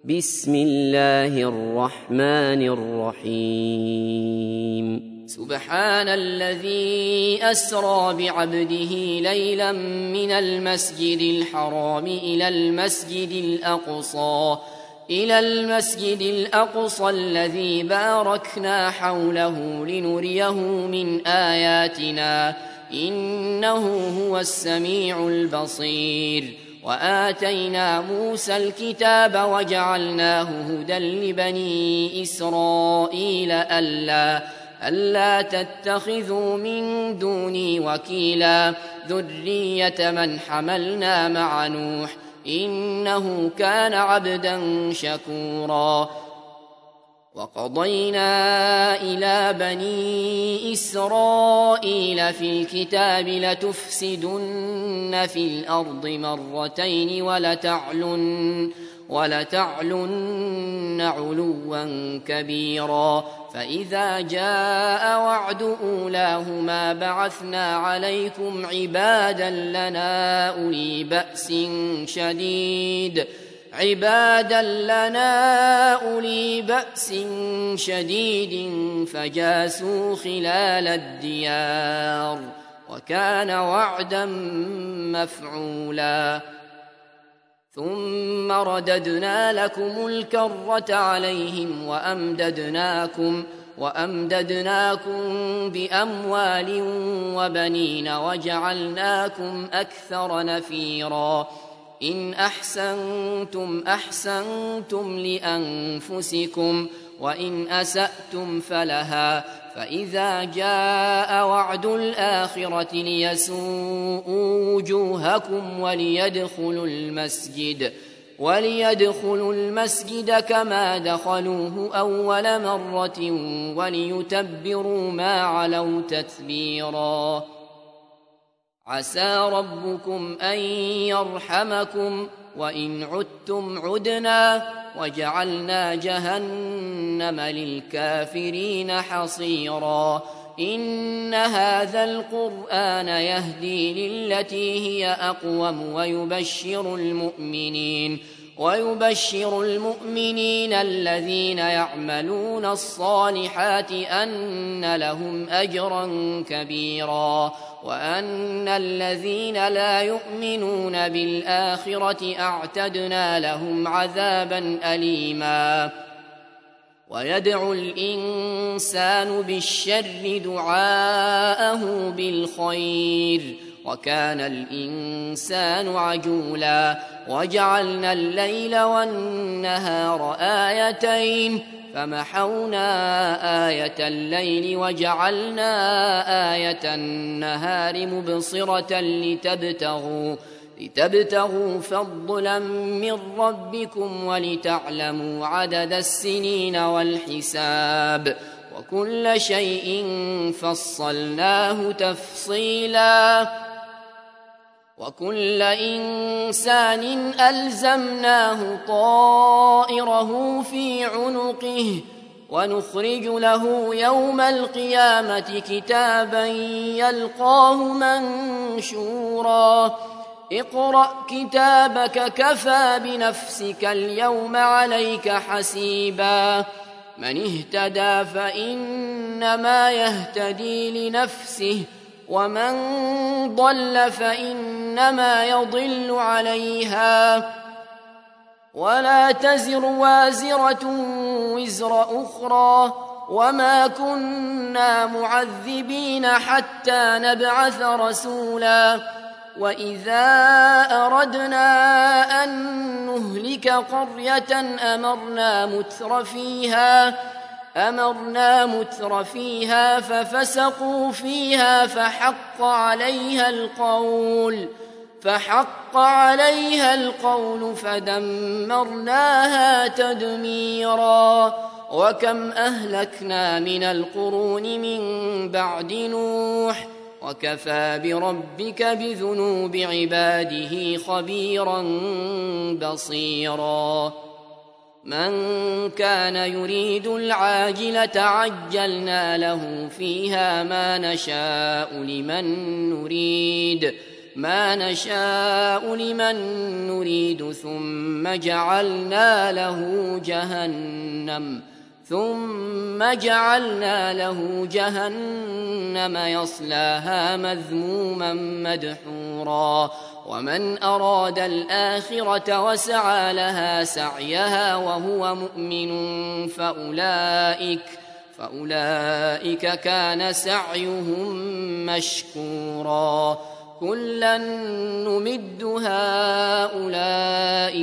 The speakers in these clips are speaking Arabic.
بسم الله الرحمن الرحيم سبحان الذي أسرى بعبده ليلا من المسجد الحرام إلى المسجد الأقصى الذي باركنا حوله لنريه من آياتنا إنه هو السميع البصير وآتينا موسى الكتاب وجعلناه هدى لبني إسرائيل ألا تتخذوا من دوني وكيلا ذرية من حملنا مع نوح إنه كان عبدا شكورا وقضينا إلى بني إسرائيل في الكتاب لتفسدن في الأرض مرتين ولتعلن علوا كبيرا فإذا جاء وعد أولاهما بعثنا عليكم عبادا لنا أولي بأس شديد فجاسوا خلال الديار وكان وعدا مفعولا ثم رددنا لكم الكرة عليهم وأمددناكم بأموال وبنين وجعلناكم أكثر نفيرا إن أحسنتم لأنفسكم وإن أسأتم فلها فإذا جاء وعد الآخرة ليسوءوا وجوهكم وليدخلوا المسجد كما دخلوه أول مرة وليتبروا ما علوا تتبيرا عسى ربكم أن يرحمكم وإن عدتم عدنا وجعلنا جهنم للكافرين حصيرا إن هذا القرآن يهدي للتي هي أقوم ويبشر المؤمنين الذين يعملون الصالحات أن لهم أجرا كبيرا وأن الذين لا يؤمنون بالآخرة أعتدنا لهم عذابا أليما ويدعو الإنسان بالشر دعاءه بالخير وكان الإنسان عجولا وجعلنا الليل والنهار آيتين فمحونا آية الليل وجعلنا آية النهار مبصرة لتبتغوا فضلا من ربكم ولتعلموا عدد السنين والحساب وكل شيء فصلناه تفصيلا وكل إنسان ألزمناه طائره في عنقه ونخرج له يوم القيامة كتابا يلقاه منشورا اقرأ كتابك كفى بنفسك اليوم عليك حسيبا من اهتدى فإنما يهتدي لنفسه ومن ضل فإنما يضل عليها ولا تزر وازرة وزر أخرى وما كنا معذبين حتى نبعث رسولا وإذا أردنا أن نهلك قرية أمرنا متر فيها ففسقوا فيها فحق عليها القول فدمرناها تدميرا وكم أهلكنا من القرون من بعد نوح وكفى بربك بذنوب عباده خبيرا بصيرا من كان يريد العاجلة عجلنا له فيها ما نشاء لمن نريد ما نشاء لمن نريد ثم جعلنا له جهنم يصلاها مذموما مدحورا ومن أراد الآخرة وسعى لها سعيها وهو مؤمن فأولئك كان سعيهم مشكورا كلا نمد هؤلاء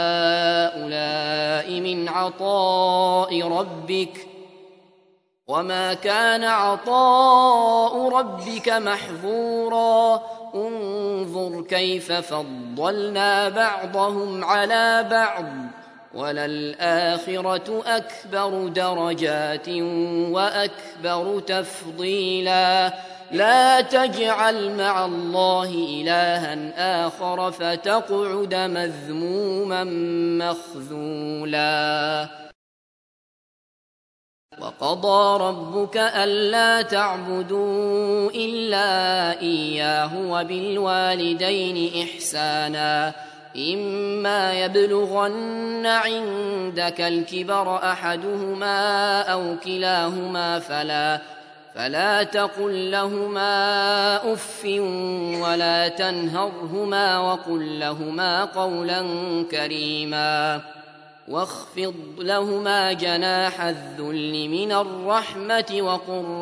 وهؤلاء من عطاء ربك وما كان عطاء ربك محظورا انظر كيف فضلنا بعضهم على بعض وللآخرة أكبر درجات وأكبر تفضيلا لا تجعل مع الله إلها آخر فتقعد مذموما مخذولا وقضى ربك ألا تعبدوا إلا إياه وبالوالدين إحسانا إما يبلغن عندك الكبر أحدهما أو كلاهما فلا تقل لهما أف ولا تنهرهما وقل لهما قولا كريما واخفض لهما جناح الذل من الرحمة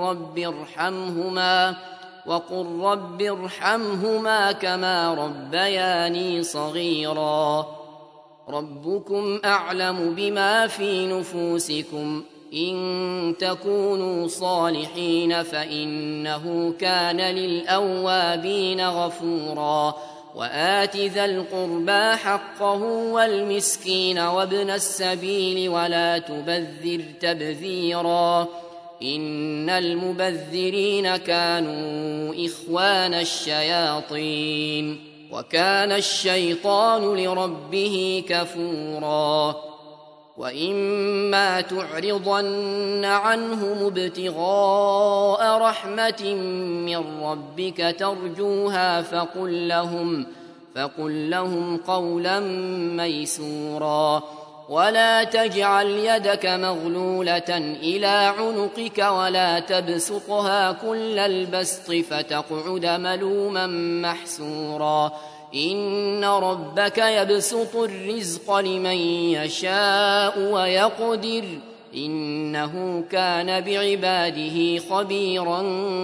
وقل رب ارحمهما كما ربياني صغيرا ربكم أعلم بما في نفوسكم إن تكونوا صالحين فإنه كان للأوابين غفورا وآت ذا القربى حقه والمسكين وابن السبيل ولا تبذر تبذيرا إن المبذرين كانوا إخوان الشياطين وكان الشيطان لربه كفورا وإما تعرضن عنهم ابتغاء رحمة من ربك ترجوها فقل لهم قولا ميسورا ولا تجعل يدك مغلولة إلى عنقك ولا تبسطها كل البسط فتقعد ملوما محسورا إن ربك يبسط الرزق لمن يشاء ويقدر إنه كان بعباده خبيرا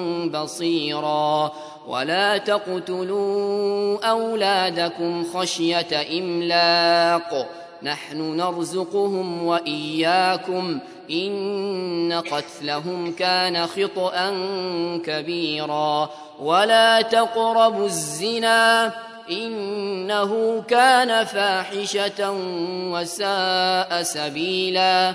بصيرا ولا تقتلوا أولادكم خشية إملاق نحن نرزقهم وإياكم إن قتلهم كان خطأ كبيرا ولا تقربوا الزنا إنه كان فاحشة وساء سبيلا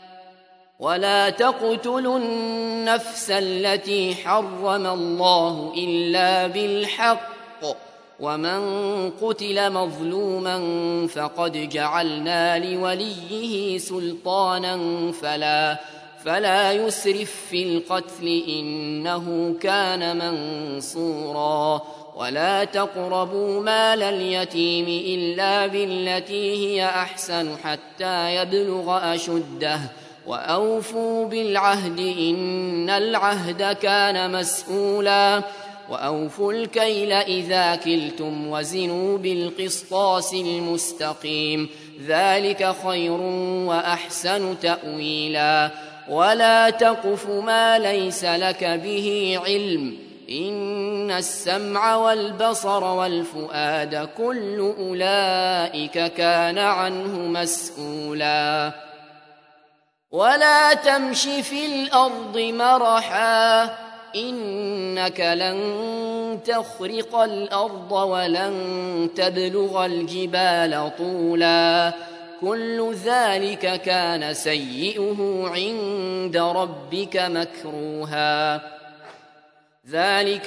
ولا تقتلوا النفس التي حرم الله إلا بالحق ومن قتل مظلوما فقد جعلنا لوليه سلطانا فلا يسرف في القتل إنه كان منصورا ولا تقربوا مال اليتيم إلا بالتي هي أحسن حتى يبلغ أشده وأوفوا بالعهد إن العهد كان مسؤولا وأوفوا الكيل إذا كلتم وزنوا بالقسطاس المستقيم ذلك خير وأحسن تأويلا ولا تقف ما ليس لك به علم إن السمع والبصر والفؤاد كل أولئك كان عنه مسؤولا ولا تمش في الأرض مرحا إنك لن تخرق الأرض ولن تبلغ الجبال طولا كل ذلك كان سيئه عند ربك مكروها ذلك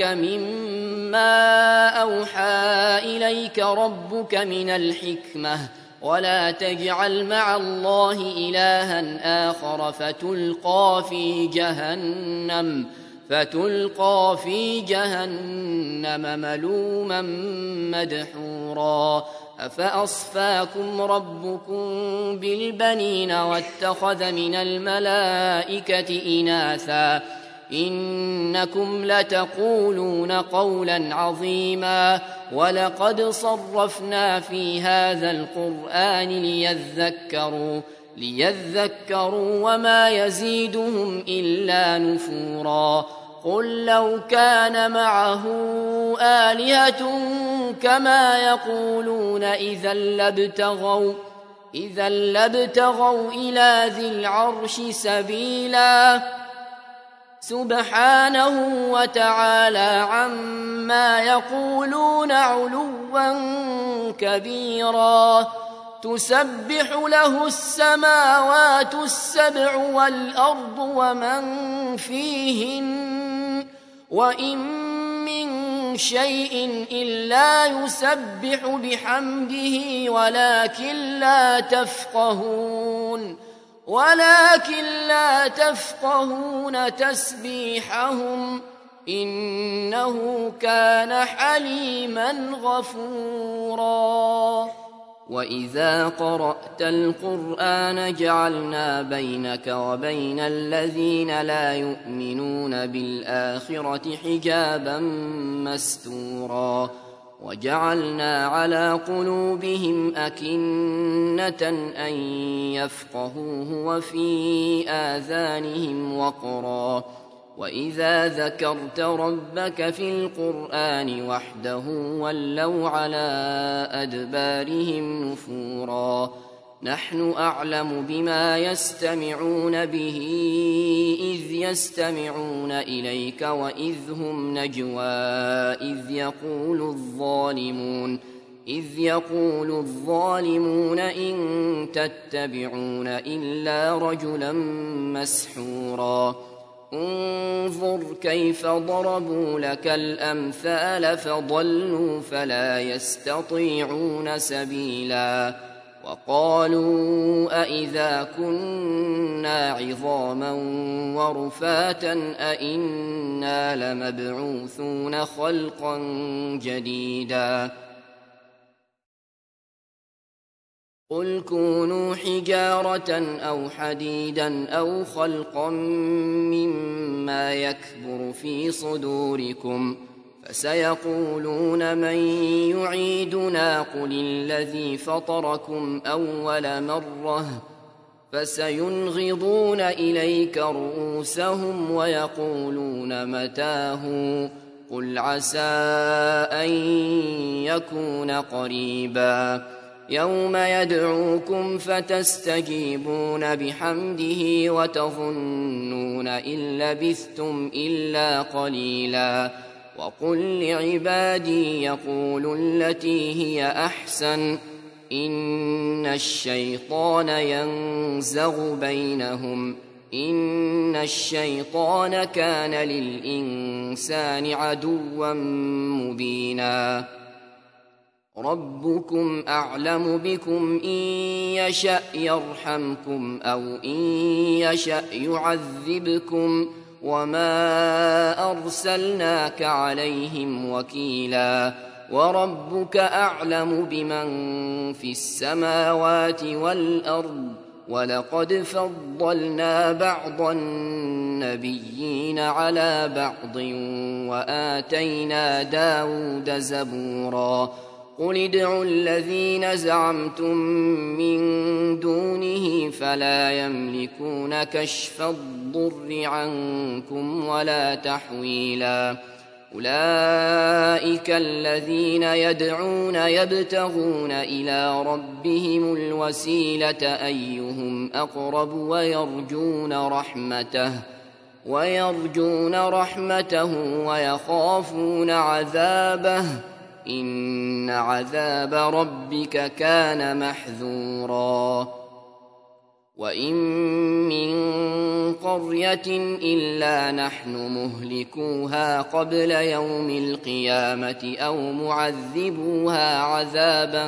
مما أوحى إليك ربك من الحكمة ولا تجعل مع الله إلها آخر فتلقى في جهنم فتلقى في جهنم ملوما مدحورا أفأصفاكم ربكم بالبنين واتخذ من الملائكة إناثا إنكم لتقولون قولا عظيما ولقد صرفنا في هذا القرآن ليذكروا وما يزيدهم إلا نفورا قل لو كان معه آلهة كما يقولون إذا لابتغوا إلى ذي العرش سبيلا سبحانه وتعالى عما يقولون علوا كبيرا تسبح له السماوات السبع والأرض ومن فيهن وإن من شيء إلا يسبح بحمده ولكن لا تفقهون تسبيحهم إنه كان حليما غفورا وإذا قرأت القرآن جعلنا بينك وبين الذين لا يؤمنون بالآخرة حجابا مستورا وجعلنا على قلوبهم أكنة أن يفقهوه وفي آذانهم وقرا وإذا ذكرت ربك في القرآن وحده ولوا على أدبارهم نفورا نحن أعلم بما يستمعون به إذ يستمعون إليك وإذ هم نجوى إذ يقول الظالمون إن تتبعون إلا رجلا مسحورا انظر كيف ضربوا لك الأمثال فضلوا فلا يستطيعون سبيلا وقالوا أئذا كنا عظاما ورفاتا أئنا لمبعوثون خلقا جديدا قل كونوا حجارة أو حديدا أو خلقا مما يكبر في صدوركم فسيقولون من يعيدنا قل الذي فطركم أول مرة فسينغضون إليك رؤوسهم ويقولون متاه قل عسى أن يكون قريبا يوم يدعوكم فتستجيبون بحمده وتظنون إن لبثتم إلا قليلا وقل لعبادي يقولوا التي هي أحسن إن الشيطان ينزغ بينهم إن الشيطان كان للإنسان عدوا مبينا ربكم أعلم بكم إن يشأ يرحمكم أو إن يشأ يعذبكم وما أرسلناك عليهم وكيلا وربك أعلم بمن في السماوات والأرض ولقد فضلنا بعض النبيين على بعض وآتينا داود زبورا قل ادعوا الذين زعمتم من دونه فلا يملكون كشف الضر عنكم ولا تحويلا أولئك الذين يدعون يبتغون إلى ربهم الوسيلة أيهم أقرب ويرجون رحمته ويخافون عذابه إن عذاب ربك كان محذورا وإن من قرية إلا نحن مهلكوها قبل يوم القيامة أو معذبوها عذابا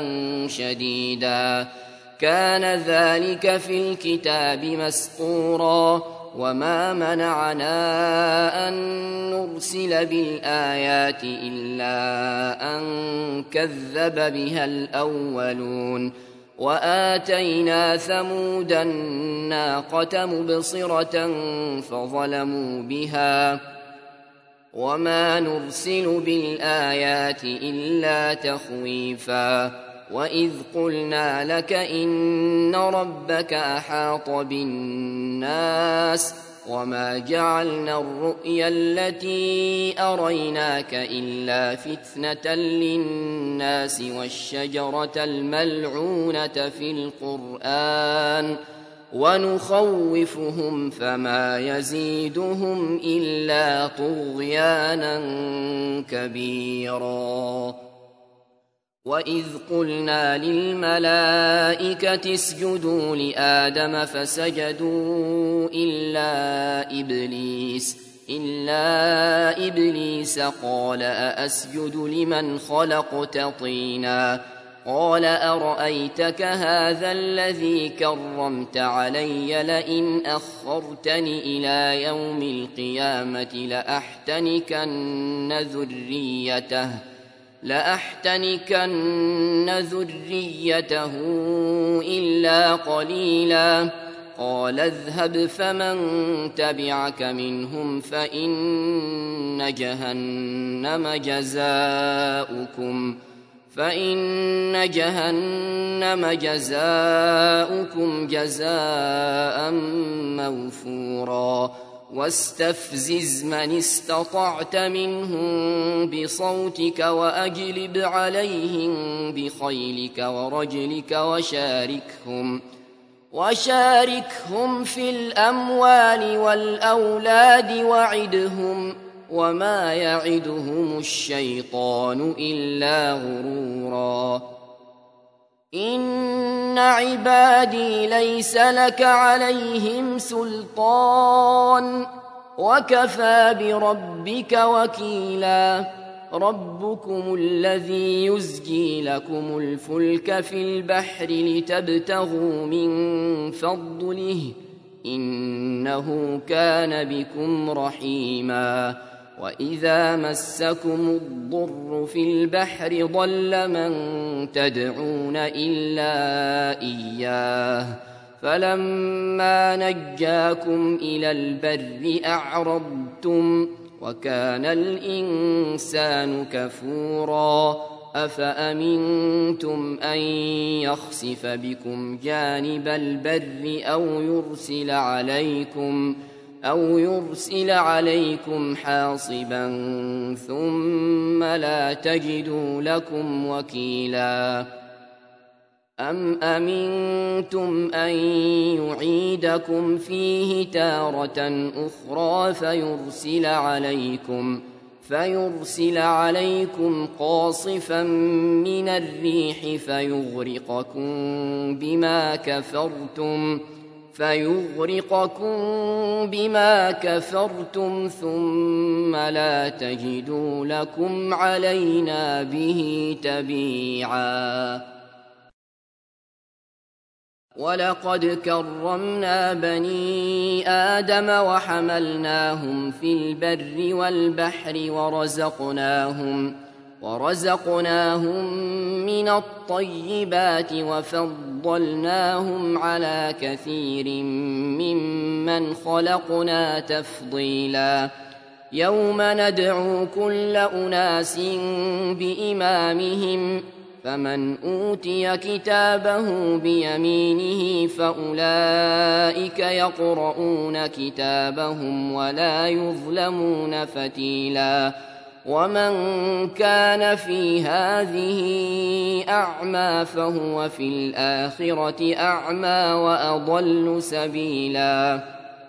شديدا كان ذلك في الكتاب مسطورا وما منعنا أن نرسل بالآيات إلا أن كذب بها الأولون وآتينا ثمود الناقة مبصرة فظلموا بها وما نرسل بالآيات إلا تخويفا وإذ قلنا لك إن ربك أحاط بالناس وما جعلنا الرؤيا التي أريناك إلا فتنة للناس والشجرة الملعونة في القرآن ونخوفهم فما يزيدهم إلا طغيانا كبيرا وإذ قلنا للملائكة اسجدوا لآدم فسجدوا إلا إبليس قال أأسجد لمن خلقت طينا قال أرأيتك هذا الذي كرمت علي لئن أخرتني إلى يوم القيامة لأحتنكن ذريته إلا قليلا قال اذهب فمن تبعك منهم فإن جهنم جزاؤكم جزاء موفورا واستفزز من استطعت منهم بصوتك وأجلب عليهم بخيلك ورجلك وشاركهم في الأموال والأولاد وعدهم وما يعدهم الشيطان إلا غرورا إن عبادي ليس لك عليهم سلطان وكفى بربك وكيلا ربكم الذي يزجي لكم الفلك في البحر لتبتغوا من فضله إنه كان بكم رحيما وإذا مسكم الضر في البحر ضل من تدعون إلا إياه فلما نجاكم إلى البر أعرضتم وكان الإنسان كفورا أفأمنتم أن يخسف بكم جانب البر أو يرسل عليكم حاصبا ثم لا تجدوا لكم وكيلا أم أمنتم أن يعيدكم فيه تارة أخرى فيرسل عليكم قاصفا من الريح فيغرقكم بما كفرتم ثم لا تجدوا لكم علينا به تبيعا ولقد كرمنا بني آدم وحملناهم في البر والبحر ورزقناهم من الطيبات وفضلناهم على كثير ممن خلقنا تفضيلا يوم ندعو كل أناس بإمامهم فمن أوتي كتابه بيمينه فأولئك يقرؤون كتابهم ولا يظلمون فتيلا ومن كان في هذه أعمى فهو في الآخرة أعمى وأضل سبيلا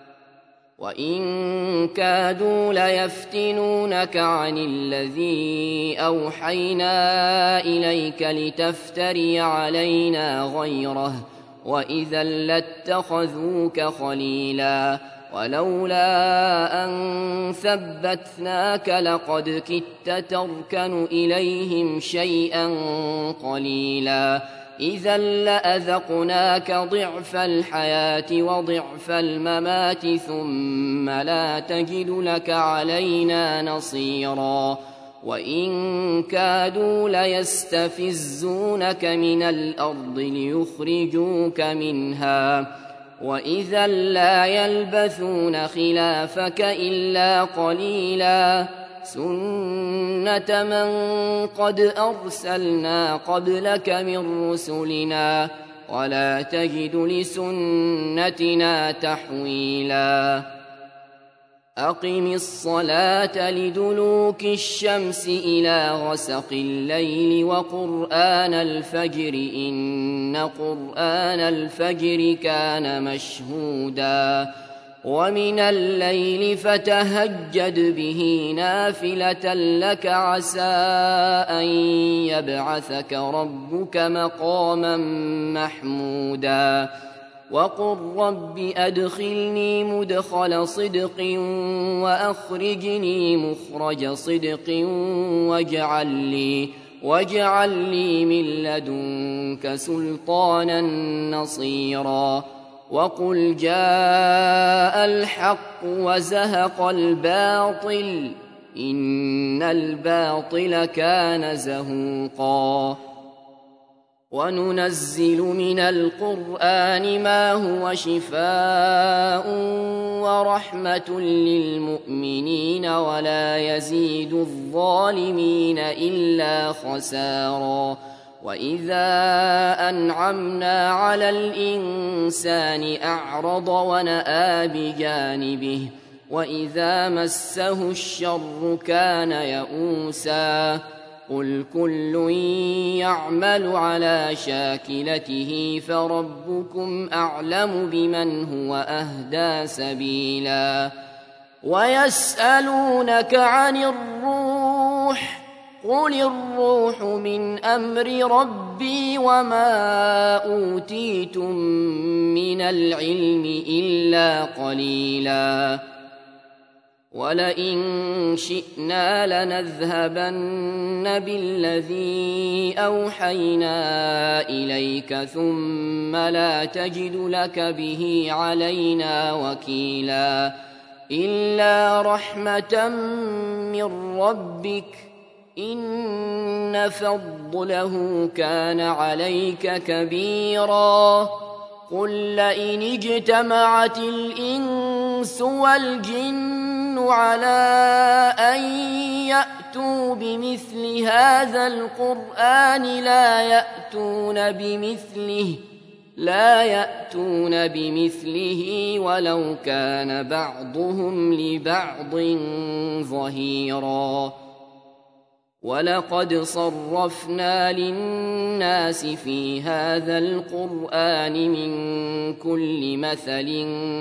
وإن كادوا ليفتنونك عن الذي أوحينا إليك لتفتري علينا غيره وإذا لاتخذوك خليلا ولولا أن ثبتناك لقد كدت تركن إليهم شيئا قليلا إذا لأذقناك ضعف الحياة وضعف الممات ثم لا تجد لك علينا نصيرا وإن كادوا ليستفزونك من الأرض ليخرجوك منها وإذا لا يلبثون خلافك إلا قليلا سنة من قد أرسلنا قبلك من رسلنا ولا تجد لسنتنا تحويلا أقم الصلاة لدلوك الشمس إلى غسق الليل وقرآن الفجر إن قرآن الفجر كان مشهودا ومن الليل فتهجد به نافلة لك عسى أن يبعثك ربك مقاما محمودا وقل رب أدخلني مدخل صدق وأخرجني مخرج صدق واجعل لي من لدنك سلطانا نصيرا وقل جاء الحق وزهق الباطل إن الباطل كان زهوقا وننزل من القرآن ما هو شفاء ورحمة للمؤمنين ولا يزيد الظالمين إلا خسارا وإذا أنعمنا على الإنسان أعرض ونأى بجانبه وإذا مسه الشر كان يئوسا قل كل يعمل على شاكلته فربكم أعلم بمن هو أهدى سبيلا ويسألونك عن الروح قل الروح من أمر ربي وما أوتيتم من العلم إلا قليلا ولئن شئنا لنذهبن بالذي أوحينا إليك ثم لا تجد لك به علينا وكيلا إلا رحمة من ربك إن فضله كان عليك كبيرا قل لئن اجتمعت الإنس والجن على أن يأتوا بمثل هذا القرآن لا يأتون بمثله ولو كان بعضهم لبعض ظهيرا ولقد صرفنا للناس في هذا القرآن من كل مثل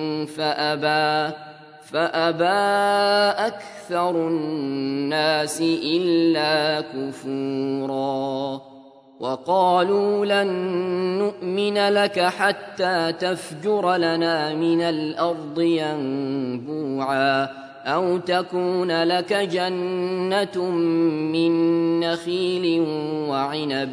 فأبى أكثر الناس إلا كفورا وقالوا لن نؤمن لك حتى تفجر لنا من الأرض ينبوعا أو تكون لك جنة من نخيل وعنب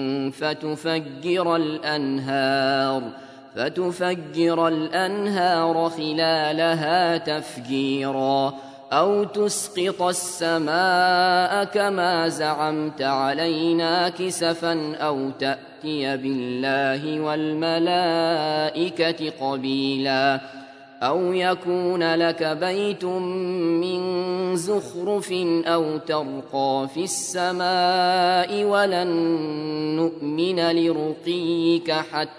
فتفجر الأنهار خلالها تفجيرا أو تسقط السماء كما زعمت علينا كسفا أو تأتي بالله والملائكة قبيلا أو يكون لك بيت من زخرف أو ترقى في السماء ولن نؤمن لرقيك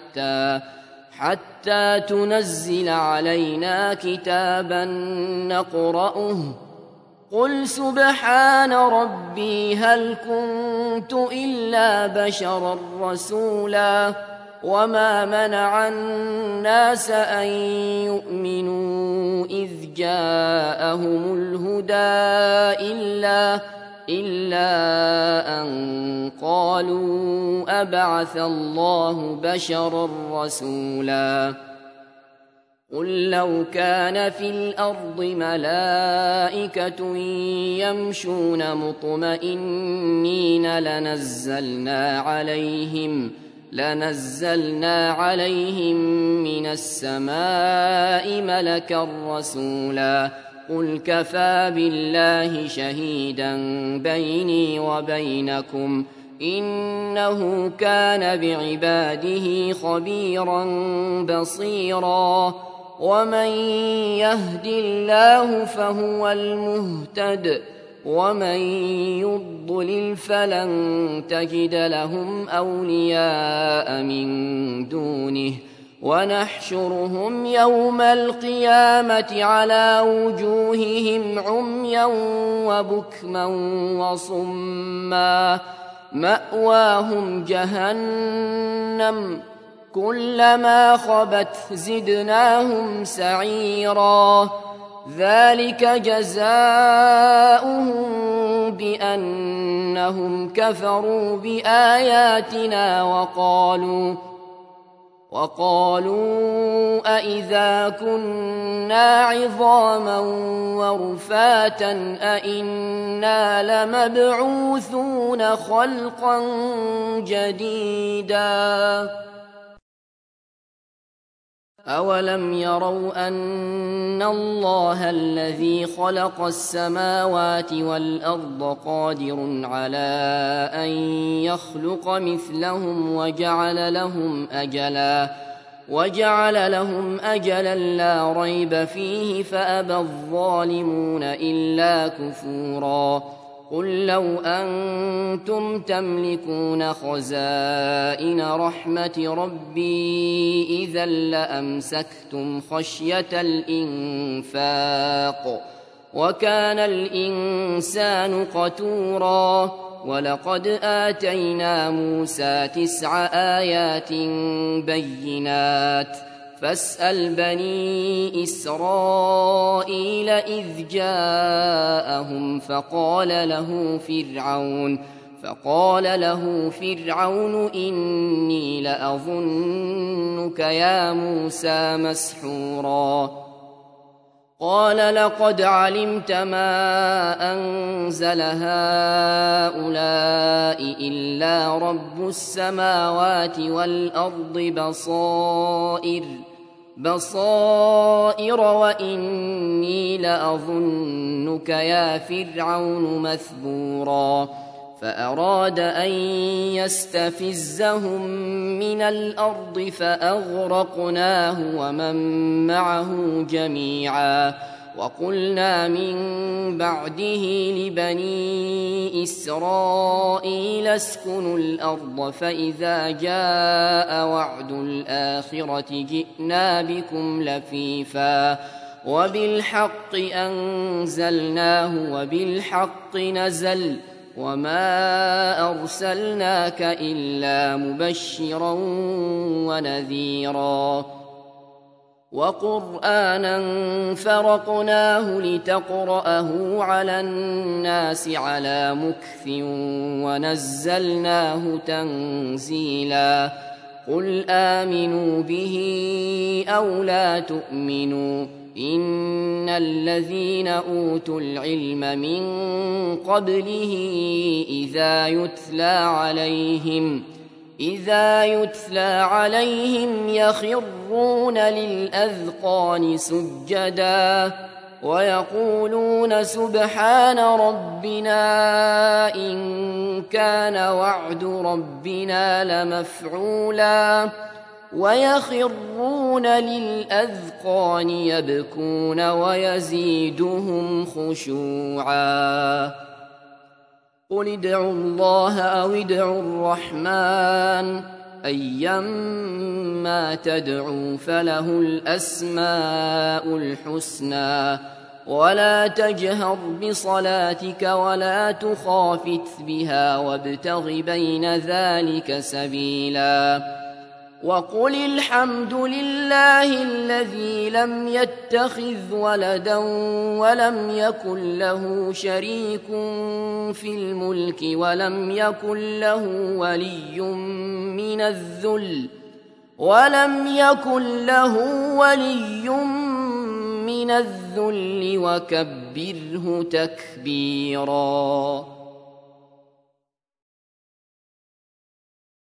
حتى تنزل علينا كتابا نقرأه قل سبحان ربي هل كنت إلا بشرا رسولا وما منع الناس أن يؤمنوا إذ جاءهم الهدى إلا أن قالوا أبعث الله بشرا رسولا قل لو كان في الأرض ملائكة يمشون مطمئنين لنزلنا عليهم من السماء ملكا رسولا قل كفى بالله شهيدا بيني وبينكم إنه كان بعباده خبيرا بصيرا ومن يهد الله فهو المهتد ومن يضلل فلن تجد لهم أولياء من دونه ونحشرهم يوم القيامة على وجوههم عميا وبكما وصما مأواهم جهنم كلما خبت زدناهم سعيرا ذلك جزاؤهم بأنهم كفروا بآياتنا وقالوا أإذا كنا عظاما ورفاتا أإنا لمبعوثون خلقا جديدا أولم يروا أن الله الذي خلق السماوات والأرض قادر على أن يخلق مثلهم وجعل لهم أجلا لا ريب فيه فأبى الظالمون إلا كفورا قل لو أنتم تملكون خزائن رحمة ربي إذا لأمسكتم خشية الإنفاق وكان الإنسان قتورا ولقد آتينا موسى 9 آيات بينات فاسأل بني إسرائيل إذ جاءهم فقال له فرعون إني لأظنك يا موسى مسحورا قال لقد علمت ما أنزل هؤلاء إلا رب السماوات والأرض بصائر وإني لأظنك يا فرعون مثبورا فأراد أن يستفزهم من الأرض فأغرقناه ومن معه جميعا وقلنا من بعده لبني إسرائيل اسكنوا الأرض فإذا جاء وعد الآخرة جئنا بكم لفيفا وبالحق أنزلناه وبالحق نزل وما أرسلناك إلا مبشرا ونذيرا وقرآنا فرقناه لتقرأه على الناس على مكث ونزلناه تنزيلا قل آمنوا به أو لا تؤمنوا إن الذين أوتوا العلم من قبله إذا يتلى عليهم يخرون للأذقان سجدا ويقولون سبحان ربنا إن كان وعد ربنا لمفعولا ويخرون للأذقان يبكون ويزيدهم خشوعا قل ادعوا الله أو ادعوا الرحمن أيما تدعوا فله الأسماء الحسنى ولا تجهر بصلاتك ولا تخافت بها وابتغ بين ذلك سبيلا وقل الحمد لله الذي لم يتخذ ولدا ولم يكن له شريك في الملك ولم يكن له ولي من الذل وكبره تكبيرا.